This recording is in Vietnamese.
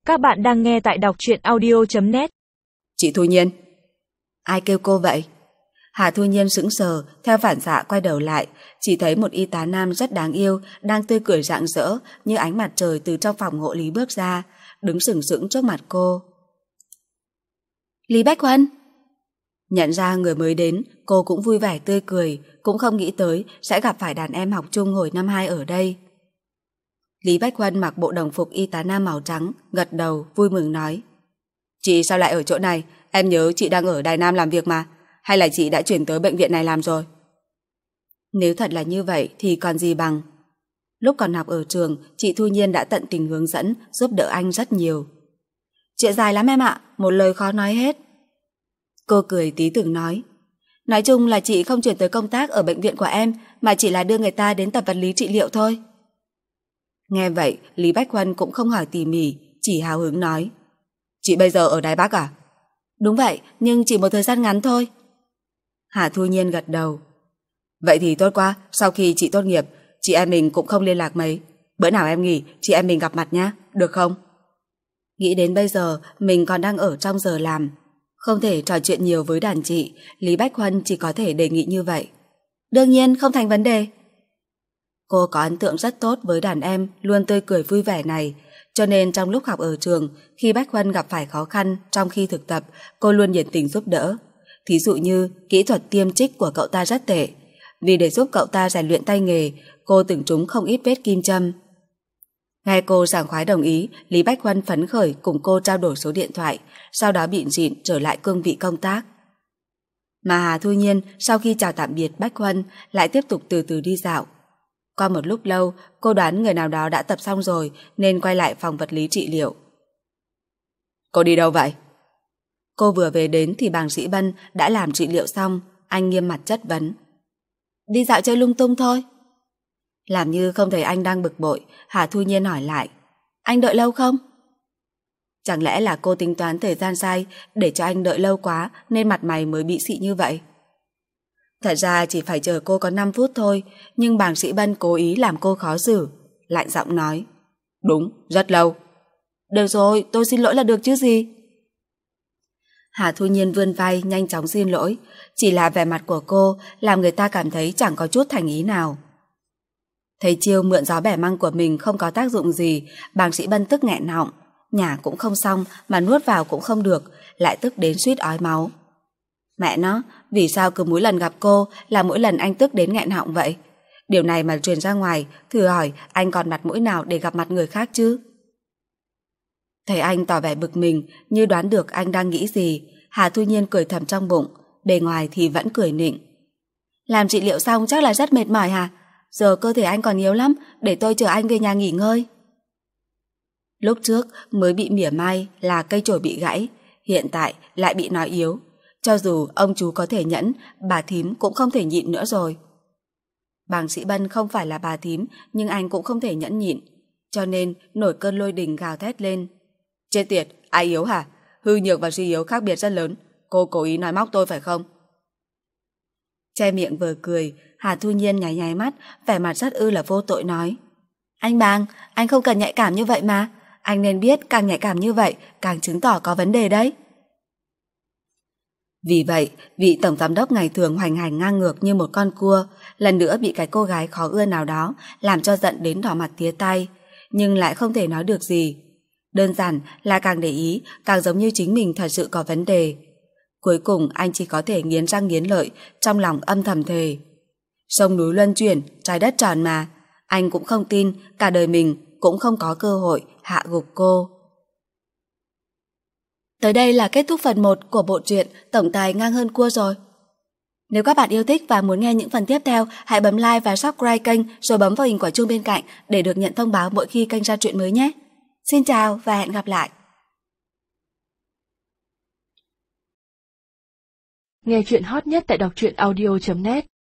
Các bạn đang nghe tại đọc truyện audio.net. Chị Thu Nhiên. Ai kêu cô vậy? Hà Thu Nhiên sững sờ, theo phản xạ quay đầu lại, chỉ thấy một y tá nam rất đáng yêu, đang tươi cười rạng rỡ như ánh mặt trời từ trong phòng hộ lý bước ra, đứng sừng sững trước mặt cô. Lý Bách Huân. Nhận ra người mới đến, cô cũng vui vẻ tươi cười, cũng không nghĩ tới sẽ gặp phải đàn em học chung hồi năm 2 ở đây. Lý Bách Huân mặc bộ đồng phục y tá nam màu trắng, gật đầu, vui mừng nói. Chị sao lại ở chỗ này? Em nhớ chị đang ở Đài Nam làm việc mà. Hay là chị đã chuyển tới bệnh viện này làm rồi? Nếu thật là như vậy thì còn gì bằng. Lúc còn học ở trường, chị Thu Nhiên đã tận tình hướng dẫn, giúp đỡ anh rất nhiều. Chuyện dài lắm em ạ, một lời khó nói hết. Cô cười tí tưởng nói. Nói chung là chị không chuyển tới công tác ở bệnh viện của em, mà chỉ là đưa người ta đến tập vật lý trị liệu thôi. Nghe vậy, Lý Bách Huân cũng không hỏi tỉ mỉ, chỉ hào hứng nói. Chị bây giờ ở Đài Bắc à? Đúng vậy, nhưng chỉ một thời gian ngắn thôi. Hà Thu Nhiên gật đầu. Vậy thì tốt quá, sau khi chị tốt nghiệp, chị em mình cũng không liên lạc mấy. Bữa nào em nghỉ, chị em mình gặp mặt nhá, được không? Nghĩ đến bây giờ, mình còn đang ở trong giờ làm. Không thể trò chuyện nhiều với đàn chị, Lý Bách Huân chỉ có thể đề nghị như vậy. Đương nhiên, không thành vấn đề. Cô có ấn tượng rất tốt với đàn em luôn tươi cười vui vẻ này, cho nên trong lúc học ở trường, khi Bách Huân gặp phải khó khăn trong khi thực tập, cô luôn nhiệt tình giúp đỡ. Thí dụ như kỹ thuật tiêm trích của cậu ta rất tệ. Vì để giúp cậu ta rèn luyện tay nghề, cô từng trúng không ít vết kim châm. Nghe cô sảng khoái đồng ý, Lý Bách Huân phấn khởi cùng cô trao đổi số điện thoại, sau đó bịn rịn trở lại cương vị công tác. Mà Hà Thu Nhiên sau khi chào tạm biệt Bách Huân lại tiếp tục từ từ đi dạo. Qua một lúc lâu, cô đoán người nào đó đã tập xong rồi nên quay lại phòng vật lý trị liệu. Cô đi đâu vậy? Cô vừa về đến thì bác sĩ Bân đã làm trị liệu xong, anh nghiêm mặt chất vấn. Đi dạo chơi lung tung thôi. Làm như không thấy anh đang bực bội, Hà Thu Nhiên hỏi lại. Anh đợi lâu không? Chẳng lẽ là cô tính toán thời gian sai để cho anh đợi lâu quá nên mặt mày mới bị xị như vậy? Thật ra chỉ phải chờ cô có 5 phút thôi, nhưng bác sĩ Bân cố ý làm cô khó xử, lạnh giọng nói. Đúng, rất lâu. Được rồi, tôi xin lỗi là được chứ gì. Hà Thu Nhiên vươn vai nhanh chóng xin lỗi, chỉ là vẻ mặt của cô làm người ta cảm thấy chẳng có chút thành ý nào. Thấy chiêu mượn gió bẻ măng của mình không có tác dụng gì, bác sĩ Bân tức nghẹn họng, nhả cũng không xong mà nuốt vào cũng không được, lại tức đến suýt ói máu. Mẹ nó, vì sao cứ mỗi lần gặp cô là mỗi lần anh tức đến nghẹn họng vậy? Điều này mà truyền ra ngoài, thử hỏi anh còn mặt mũi nào để gặp mặt người khác chứ? Thấy anh tỏ vẻ bực mình, như đoán được anh đang nghĩ gì, Hà Thu Nhiên cười thầm trong bụng, bề ngoài thì vẫn cười nịnh. Làm trị liệu xong chắc là rất mệt mỏi hả? Giờ cơ thể anh còn yếu lắm, để tôi chở anh về nhà nghỉ ngơi. Lúc trước mới bị mỉa mai là cây chổi bị gãy, hiện tại lại bị nói yếu. Cho dù ông chú có thể nhẫn, bà thím cũng không thể nhịn nữa rồi. Bác sĩ Bân không phải là bà thím, nhưng anh cũng không thể nhẫn nhịn, cho nên nổi cơn lôi đình gào thét lên. Chết tiệt, ai yếu hả? Hư nhược và suy yếu khác biệt rất lớn. Cô cố ý nói móc tôi phải không? Che miệng vừa cười, Hà Thu Nhiên nháy nháy mắt, vẻ mặt rất là vô tội nói. Anh Bàng, anh không cần nhạy cảm như vậy mà. Anh nên biết càng nhạy cảm như vậy, càng chứng tỏ có vấn đề đấy. Vì vậy, vị tổng giám đốc ngày thường hoành hành ngang ngược như một con cua, lần nữa bị cái cô gái khó ưa nào đó làm cho giận đến đỏ mặt tía tay, nhưng lại không thể nói được gì. Đơn giản là càng để ý, càng giống như chính mình thật sự có vấn đề. Cuối cùng anh chỉ có thể nghiến răng nghiến lợi, trong lòng âm thầm thề. Sông núi luân chuyển, trái đất tròn mà. Anh cũng không tin cả đời mình cũng không có cơ hội hạ gục cô. Tới đây là kết thúc phần 1 của bộ truyện Tổng tài ngang hơn cua rồi. Nếu các bạn yêu thích và muốn nghe những phần tiếp theo, hãy bấm like và subscribe kênh rồi bấm vào hình quả chuông bên cạnh để được nhận thông báo mỗi khi kênh ra truyện mới nhé. Xin chào và hẹn gặp lại. Nghe truyện hot nhất tại đọc truyện audio.net.